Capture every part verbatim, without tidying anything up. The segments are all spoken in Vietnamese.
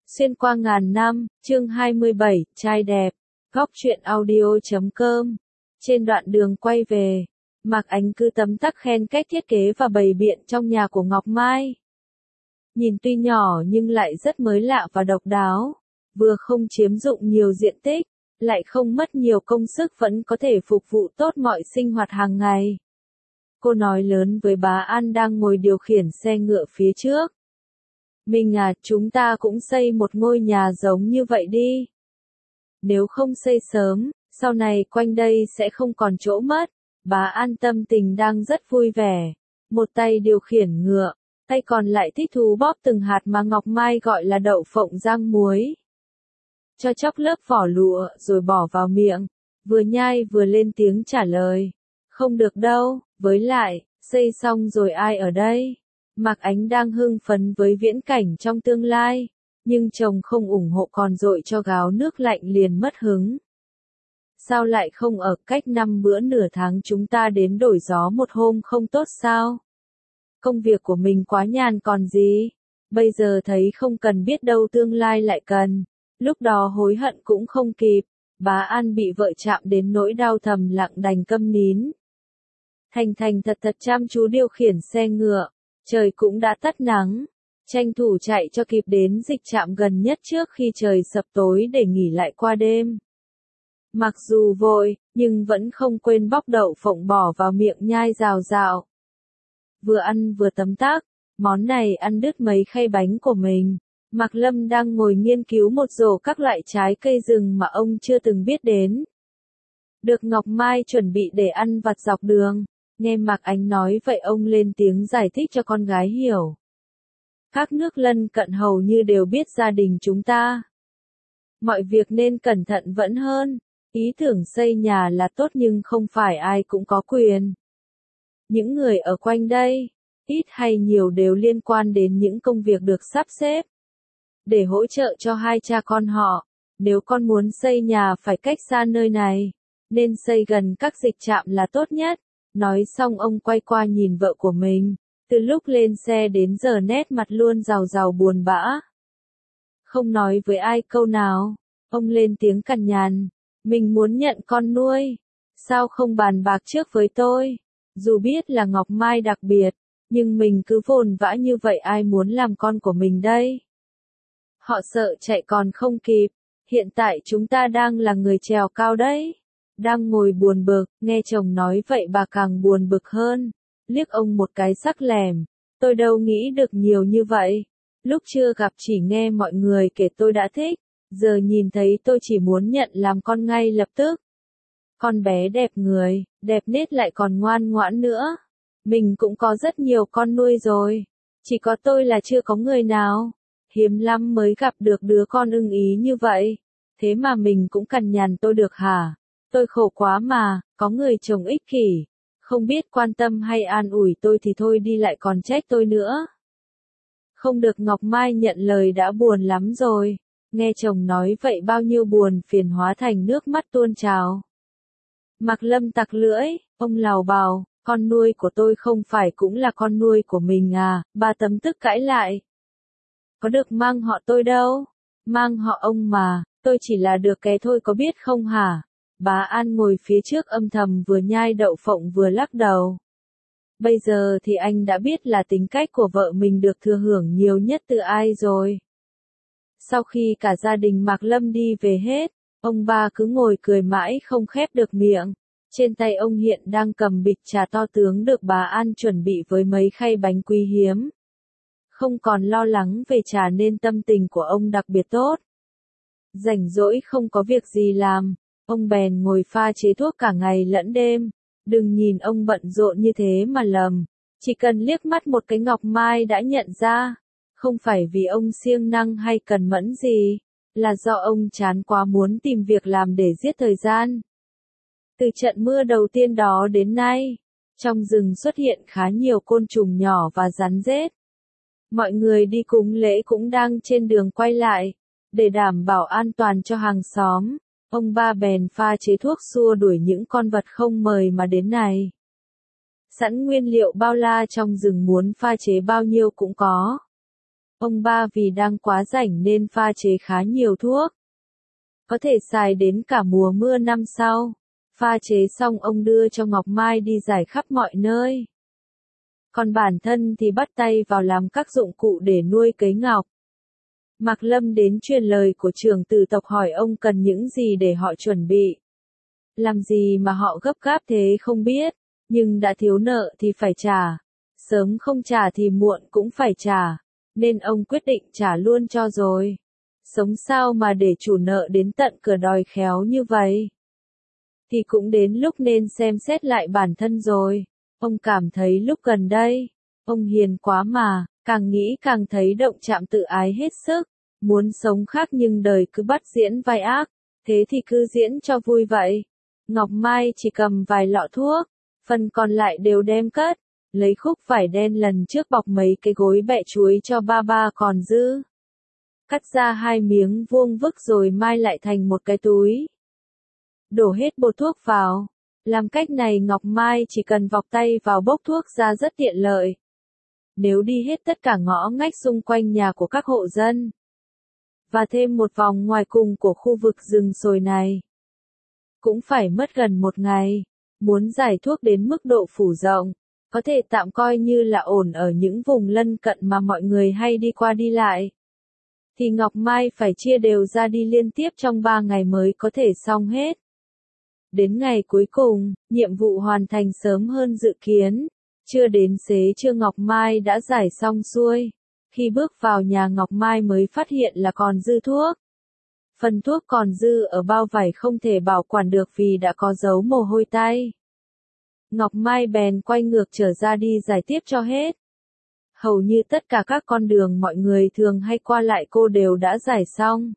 Xuyên qua ngàn năm, chương hai mươi bảy, trai đẹp, góc truyện audio.com. Trên đoạn đường quay về, Mạc Ánh cứ tấm tắc khen cách thiết kế và bày biện trong nhà của Ngọc Mai. Nhìn tuy nhỏ nhưng lại rất mới lạ và độc đáo, vừa không chiếm dụng nhiều diện tích, lại không mất nhiều công sức vẫn có thể phục vụ tốt mọi sinh hoạt hàng ngày. Cô nói lớn với bá An đang ngồi điều khiển xe ngựa phía trước. Mình à, chúng ta cũng xây một ngôi nhà giống như vậy đi. Nếu không xây sớm, sau này quanh đây sẽ không còn chỗ mất. Bá An tâm tình đang rất vui vẻ. Một tay điều khiển ngựa, tay còn lại thích thú bóp từng hạt mà Ngọc Mai gọi là đậu phộng rang muối. Cho chóc lớp vỏ lụa rồi bỏ vào miệng, vừa nhai vừa lên tiếng trả lời. Không được đâu, với lại, xây xong rồi ai ở đây? Mạc Ánh đang hưng phấn với viễn cảnh trong tương lai, nhưng chồng không ủng hộ còn dội cho gáo nước lạnh liền mất hứng. Sao lại không ở cách năm bữa nửa tháng chúng ta đến đổi gió một hôm không tốt sao? Công việc của mình quá nhàn còn gì, bây giờ thấy không cần biết đâu tương lai lại cần, lúc đó hối hận cũng không kịp. Bá An bị vợ chạm đến nỗi đau thầm lặng đành câm nín. Thành Thành thật thật chăm chú điều khiển xe ngựa. Trời cũng đã tắt nắng, tranh thủ chạy cho kịp đến dịch trạm gần nhất trước khi trời sập tối để nghỉ lại qua đêm. Mặc dù vội, nhưng vẫn không quên bóc đậu phộng bỏ vào miệng nhai rào rào. Vừa ăn vừa tấm tắc, món này ăn đứt mấy khay bánh của mình. Mạc Lâm đang ngồi nghiên cứu một rổ các loại trái cây rừng mà ông chưa từng biết đến. Được Ngọc Mai chuẩn bị để ăn vặt dọc đường. Nghe Mạc Ánh nói vậy ông lên tiếng giải thích cho con gái hiểu. Các nước lân cận hầu như đều biết gia đình chúng ta. Mọi việc nên cẩn thận vẫn hơn. Ý tưởng xây nhà là tốt nhưng không phải ai cũng có quyền. Những người ở quanh đây, ít hay nhiều đều liên quan đến những công việc được sắp xếp. Để hỗ trợ cho hai cha con họ, nếu con muốn xây nhà phải cách xa nơi này, nên xây gần các dịch trạm là tốt nhất. Nói xong ông quay qua nhìn vợ của mình, từ lúc lên xe đến giờ nét mặt luôn rào rào buồn bã. Không nói với ai câu nào, ông lên tiếng cằn nhằn, mình muốn nhận con nuôi, sao không bàn bạc trước với tôi, dù biết là Ngọc Mai đặc biệt, nhưng mình cứ vồn vã như vậy ai muốn làm con của mình đây. Họ sợ chạy còn không kịp, hiện tại chúng ta đang là người trèo cao đấy. Đang ngồi buồn bực, nghe chồng nói vậy bà càng buồn bực hơn, liếc ông một cái sắc lẻm, tôi đâu nghĩ được nhiều như vậy, lúc chưa gặp chỉ nghe mọi người kể tôi đã thích, giờ nhìn thấy tôi chỉ muốn nhận làm con ngay lập tức. Con bé đẹp người, đẹp nết lại còn ngoan ngoãn nữa, mình cũng có rất nhiều con nuôi rồi, chỉ có tôi là chưa có người nào, hiếm lắm mới gặp được đứa con ưng ý như vậy, thế mà mình cũng cằn nhằn tôi được hả? Tôi khổ quá mà, có người chồng ích kỷ, không biết quan tâm hay an ủi tôi thì thôi đi lại còn trách tôi nữa. Không được Ngọc Mai nhận lời đã buồn lắm rồi, nghe chồng nói vậy bao nhiêu buồn phiền hóa thành nước mắt tuôn trào. Mạc Lâm tặc lưỡi, ông lào bào, con nuôi của tôi không phải cũng là con nuôi của mình à, bà tấm tức cãi lại. Có được mang họ tôi đâu, mang họ ông mà, tôi chỉ là được cái thôi có biết không hả? Bá An ngồi phía trước âm thầm vừa nhai đậu phộng vừa lắc đầu. Bây giờ thì anh đã biết là tính cách của vợ mình được thừa hưởng nhiều nhất từ ai rồi. Sau khi cả gia đình Mạc Lâm đi về hết, ông ba cứ ngồi cười mãi không khép được miệng. Trên tay ông hiện đang cầm bịch trà to tướng được bà An chuẩn bị với mấy khay bánh quý hiếm. Không còn lo lắng về trà nên tâm tình của ông đặc biệt tốt. Rảnh rỗi không có việc gì làm. Ông bèn ngồi pha chế thuốc cả ngày lẫn đêm, đừng nhìn ông bận rộn như thế mà lầm, chỉ cần liếc mắt một cái Ngọc Mai đã nhận ra, không phải vì ông siêng năng hay cần mẫn gì, là do ông chán quá muốn tìm việc làm để giết thời gian. Từ trận mưa đầu tiên đó đến nay, trong rừng xuất hiện khá nhiều côn trùng nhỏ và rắn rết. Mọi người đi cúng lễ cũng đang trên đường quay lại, để đảm bảo an toàn cho hàng xóm. Ông ba bèn pha chế thuốc xua đuổi những con vật không mời mà đến này. Sẵn nguyên liệu bao la trong rừng muốn pha chế bao nhiêu cũng có. Ông ba vì đang quá rảnh nên pha chế khá nhiều thuốc. Có thể xài đến cả mùa mưa năm sau. Pha chế xong ông đưa cho Ngọc Mai đi rải khắp mọi nơi. Còn bản thân thì bắt tay vào làm các dụng cụ để nuôi cấy ngọc. Mạc Lâm đến truyền lời của trưởng tử tộc hỏi ông cần những gì để họ chuẩn bị. Làm gì mà họ gấp gáp thế không biết, nhưng đã thiếu nợ thì phải trả. Sớm không trả thì muộn cũng phải trả, nên ông quyết định trả luôn cho rồi. Sống sao mà để chủ nợ đến tận cửa đòi khéo như vậy? Thì cũng đến lúc nên xem xét lại bản thân rồi. Ông cảm thấy lúc gần đây, ông hiền quá mà, càng nghĩ càng thấy động chạm tự ái hết sức. Muốn sống khác nhưng đời cứ bắt diễn vai ác, thế thì cứ diễn cho vui vậy. Ngọc Mai chỉ cầm vài lọ thuốc, phần còn lại đều đem cất, lấy khúc vải đen lần trước bọc mấy cái gối bẹ chuối cho ba ba còn dư. Cắt ra hai miếng vuông vức rồi mai lại thành một cái túi. Đổ hết bột thuốc vào. Làm cách này Ngọc Mai chỉ cần vọc tay vào bốc thuốc ra rất tiện lợi. Nếu đi hết tất cả ngõ ngách xung quanh nhà của các hộ dân, và thêm một vòng ngoài cùng của khu vực rừng sồi này, cũng phải mất gần một ngày. Muốn giải thuốc đến mức độ phủ rộng, có thể tạm coi như là ổn ở những vùng lân cận mà mọi người hay đi qua đi lại, thì Ngọc Mai phải chia đều ra đi liên tiếp trong ba ngày mới có thể xong hết. Đến ngày cuối cùng, nhiệm vụ hoàn thành sớm hơn dự kiến. Chưa đến xế trưa Ngọc Mai đã giải xong xuôi. Khi bước vào nhà Ngọc Mai mới phát hiện là còn dư thuốc. Phần thuốc còn dư ở bao vải không thể bảo quản được vì đã có dấu mồ hôi tay. Ngọc Mai bèn quay ngược trở ra đi giải tiếp cho hết. Hầu như tất cả các con đường mọi người thường hay qua lại cô đều đã giải xong.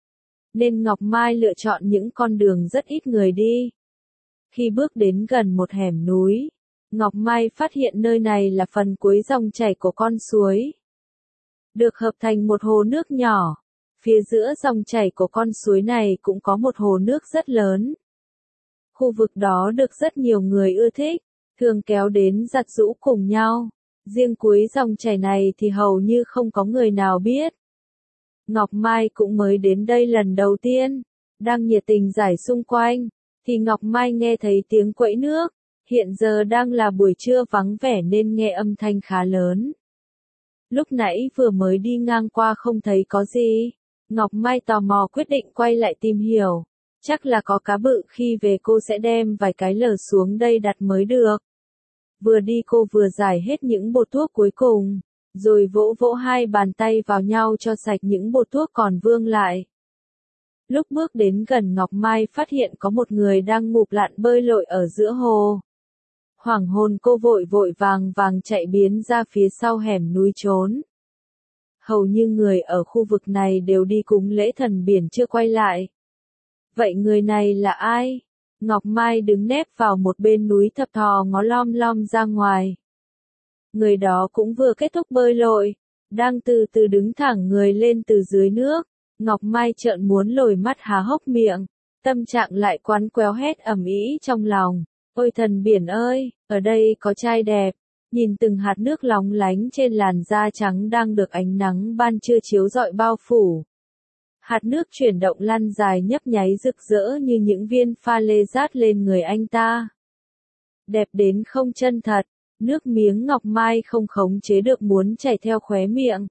Nên Ngọc Mai lựa chọn những con đường rất ít người đi. Khi bước đến gần một hẻm núi, Ngọc Mai phát hiện nơi này là phần cuối dòng chảy của con suối, được hợp thành một hồ nước nhỏ. Phía giữa dòng chảy của con suối này cũng có một hồ nước rất lớn. Khu vực đó được rất nhiều người ưa thích, thường kéo đến giặt giũ cùng nhau. Riêng cuối dòng chảy này thì hầu như không có người nào biết. Ngọc Mai cũng mới đến đây lần đầu tiên, đang nhiệt tình giải xung quanh, thì Ngọc Mai nghe thấy tiếng quẫy nước. Hiện giờ đang là buổi trưa vắng vẻ nên nghe âm thanh khá lớn. Lúc nãy vừa mới đi ngang qua không thấy có gì. Ngọc Mai tò mò quyết định quay lại tìm hiểu. Chắc là có cá bự, khi về cô sẽ đem vài cái lở xuống đây đặt mới được. Vừa đi cô vừa giải hết những bột thuốc cuối cùng, rồi vỗ vỗ hai bàn tay vào nhau cho sạch những bột thuốc còn vương lại. Lúc bước đến gần Ngọc Mai phát hiện có một người đang ngụp lặn bơi lội ở giữa hồ. Hoảng hồn cô vội vội vàng vàng chạy biến ra phía sau hẻm núi trốn. Hầu như người ở khu vực này đều đi cúng lễ thần biển chưa quay lại. Vậy người này là ai? Ngọc Mai đứng nép vào một bên núi thập thò ngó lom lom ra ngoài. Người đó cũng vừa kết thúc bơi lội, đang từ từ đứng thẳng người lên từ dưới nước. Ngọc Mai trợn muốn lồi mắt há hốc miệng, tâm trạng lại quắn quéo hét ầm ĩ trong lòng. Ôi thần biển ơi, ở đây có trai đẹp. Nhìn từng hạt nước lóng lánh trên làn da trắng đang được ánh nắng ban trưa chiếu rọi bao phủ. Hạt nước chuyển động lăn dài nhấp nháy rực rỡ như những viên pha lê rát lên người anh ta. Đẹp đến không chân thật, nước miếng Ngọc Mai không khống chế được muốn chảy theo khóe miệng.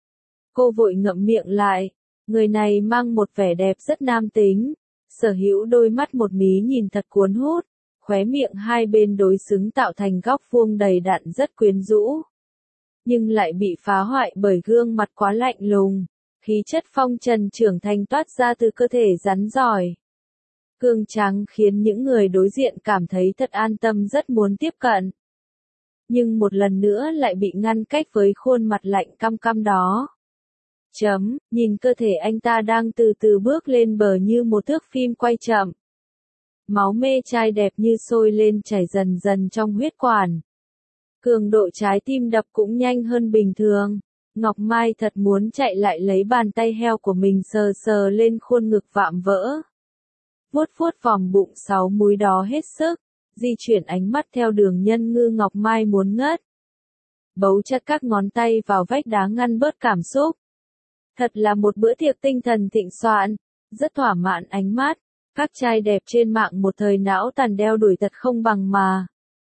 Cô vội ngậm miệng lại, người này mang một vẻ đẹp rất nam tính, sở hữu đôi mắt một mí nhìn thật cuốn hút, khóe miệng hai bên đối xứng tạo thành góc vuông đầy đặn rất quyến rũ. Nhưng lại bị phá hoại bởi gương mặt quá lạnh lùng. Khí chất phong trần trưởng thành toát ra từ cơ thể rắn giỏi, cường tráng khiến những người đối diện cảm thấy thật an tâm, rất muốn tiếp cận. Nhưng một lần nữa lại bị ngăn cách với khuôn mặt lạnh căm căm đó. Chấm, nhìn cơ thể anh ta đang từ từ bước lên bờ như một thước phim quay chậm. Máu mê trai đẹp như sôi lên chảy dần dần trong huyết quản. Cường độ trái tim đập cũng nhanh hơn bình thường. Ngọc Mai thật muốn chạy lại lấy bàn tay heo của mình sờ sờ lên khuôn ngực vạm vỡ. Vuốt vuốt vòng bụng sáu múi đó hết sức, di chuyển ánh mắt theo đường nhân ngư Ngọc Mai muốn ngất. bấu chặt các ngón tay vào vách đá ngăn bớt cảm xúc. Thật là một bữa tiệc tinh thần thịnh soạn, rất thỏa mãn ánh mắt. Các trai đẹp trên mạng một thời não tàn đeo đuổi thật không bằng mà.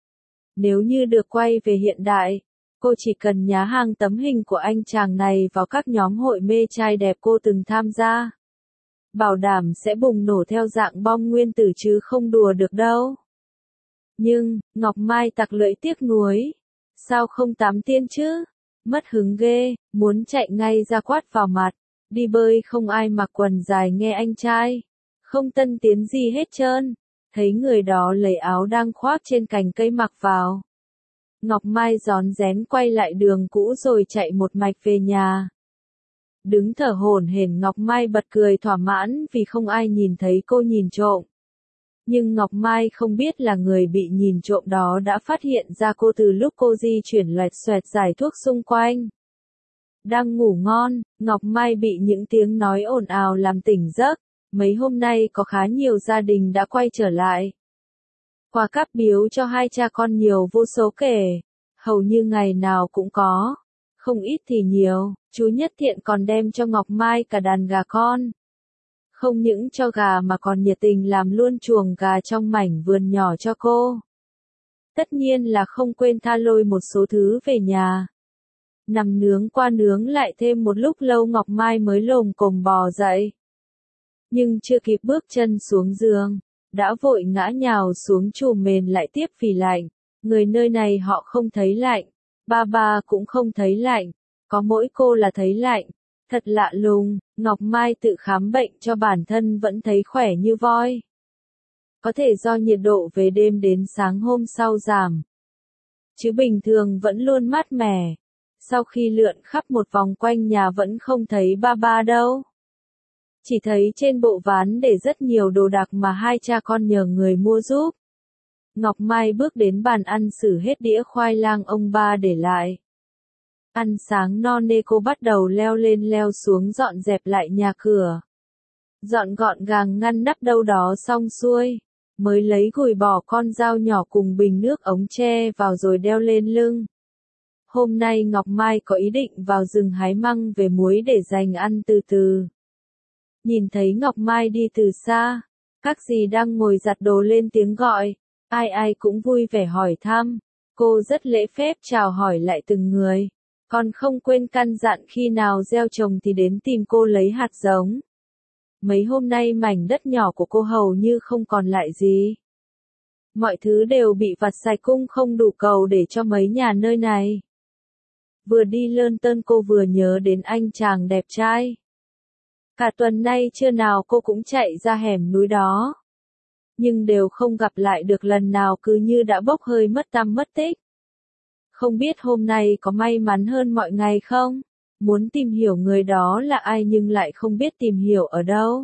Nếu như được quay về hiện đại, cô chỉ cần nhá hàng tấm hình của anh chàng này vào các nhóm hội mê trai đẹp cô từng tham gia. Bảo đảm sẽ bùng nổ theo dạng bom nguyên tử chứ không đùa được đâu. Nhưng, Ngọc Mai tặc lưỡi tiếc nuối. Sao không tắm tiên chứ? Mất hứng ghê, muốn chạy ngay ra quát vào mặt. Đi bơi không ai mặc quần dài nghe anh trai. Không tân tiến gì hết trơn. Thấy người đó lấy áo đang khoác trên cành cây mặc vào. Ngọc Mai rón rén quay lại đường cũ rồi chạy một mạch về nhà. Đứng thở hổn hển Ngọc Mai bật cười thỏa mãn vì không ai nhìn thấy cô nhìn trộm. Nhưng Ngọc Mai không biết là người bị nhìn trộm đó đã phát hiện ra cô từ lúc cô di chuyển loẹt xoẹt giải thuốc xung quanh. Đang ngủ ngon, Ngọc Mai bị những tiếng nói ồn ào làm tỉnh giấc. Mấy hôm nay có khá nhiều gia đình đã quay trở lại. Quà cáp biếu cho hai cha con nhiều vô số kể. Hầu như ngày nào cũng có. Không ít thì nhiều, chú Nhất Thiện còn đem cho Ngọc Mai cả đàn gà con. Không những cho gà mà còn nhiệt tình làm luôn chuồng gà trong mảnh vườn nhỏ cho cô. Tất nhiên là không quên tha lôi một số thứ về nhà. Nằm nướng qua nướng lại thêm một lúc lâu Ngọc Mai mới lồm cồm bò dậy. Nhưng chưa kịp bước chân xuống giường, đã vội ngã nhào xuống chùm mền lại tiếp vì lạnh. Người nơi này họ không thấy lạnh, ba ba cũng không thấy lạnh, có mỗi cô là thấy lạnh. Thật lạ lùng, Ngọc Mai tự khám bệnh cho bản thân vẫn thấy khỏe như voi. Có thể do nhiệt độ về đêm đến sáng hôm sau giảm. Chứ bình thường vẫn luôn mát mẻ. Sau khi lượn khắp một vòng quanh nhà vẫn không thấy ba ba đâu. Chỉ thấy trên bộ ván để rất nhiều đồ đạc mà hai cha con nhờ người mua giúp. Ngọc Mai bước đến bàn ăn xử hết đĩa khoai lang ông ba để lại. Ăn sáng no nê cô bắt đầu leo lên leo xuống dọn dẹp lại nhà cửa. Dọn gọn gàng ngăn nắp đâu đó xong xuôi. Mới lấy gùi bỏ con dao nhỏ cùng bình nước ống tre vào rồi đeo lên lưng. Hôm nay Ngọc Mai có ý định vào rừng hái măng về muối để dành ăn từ từ. Nhìn thấy Ngọc Mai đi từ xa, các dì đang ngồi giặt đồ lên tiếng gọi, ai ai cũng vui vẻ hỏi thăm. Cô rất lễ phép chào hỏi lại từng người, còn không quên căn dặn khi nào gieo trồng thì đến tìm cô lấy hạt giống. Mấy hôm nay mảnh đất nhỏ của cô hầu như không còn lại gì. Mọi thứ đều bị vặt sạch cung không đủ cầu để cho mấy nhà nơi này. Vừa đi lơn tơn cô vừa nhớ đến anh chàng đẹp trai. Cả tuần nay trưa nào cô cũng chạy ra hẻm núi đó. Nhưng đều không gặp lại được lần nào cứ như đã bốc hơi mất tăm mất tích. Không biết hôm nay có may mắn hơn mọi ngày không? Muốn tìm hiểu người đó là ai nhưng lại không biết tìm hiểu ở đâu.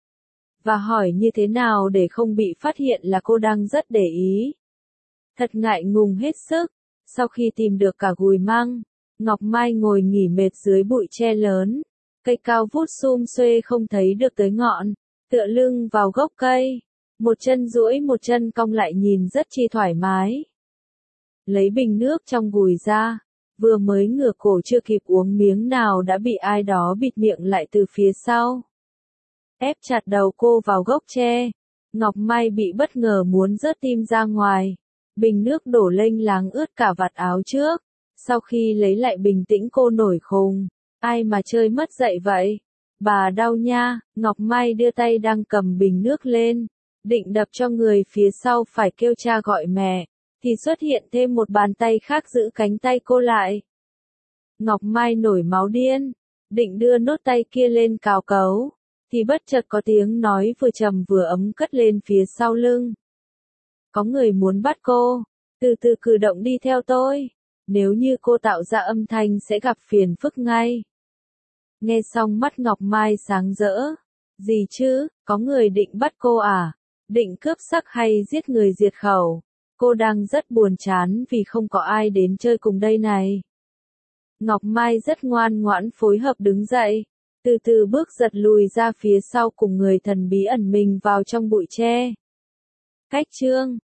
Và hỏi như thế nào để không bị phát hiện là cô đang rất để ý. Thật ngại ngùng hết sức. Sau khi tìm được cả gùi măng, Ngọc Mai ngồi nghỉ mệt dưới bụi tre lớn. Cây cao vút sum xuê không thấy được tới ngọn, tựa lưng vào gốc cây. Một chân duỗi một chân cong lại nhìn rất chi thoải mái. Lấy bình nước trong gùi ra, vừa mới ngửa cổ chưa kịp uống miếng nào đã bị ai đó bịt miệng lại từ phía sau. Ép chặt đầu cô vào gốc tre, Ngọc Mai bị bất ngờ muốn rớt tim ra ngoài. Bình nước đổ lênh láng ướt cả vạt áo trước. Sau khi lấy lại bình tĩnh cô nổi khùng. Ai mà chơi mất dậy vậy? Bà đau nha, Ngọc Mai đưa tay đang cầm bình nước lên. Định đập cho người phía sau phải kêu cha gọi mẹ. Thì xuất hiện thêm một bàn tay khác giữ cánh tay cô lại. Ngọc Mai nổi máu điên. Định đưa nốt tay kia lên cào cấu. Thì bất chợt có tiếng nói vừa trầm vừa ấm cất lên phía sau lưng. Có người muốn bắt cô. Từ từ cử động đi theo tôi. Nếu như cô tạo ra âm thanh sẽ gặp phiền phức ngay. Nghe xong mắt Ngọc Mai sáng rỡ. Gì chứ, có người định bắt cô à? Định cướp sắc hay giết người diệt khẩu? Cô đang rất buồn chán vì không có ai đến chơi cùng đây này. Ngọc Mai rất ngoan ngoãn phối hợp đứng dậy. Từ từ bước giật lùi ra phía sau cùng người thần bí ẩn mình vào trong bụi tre. Cách chương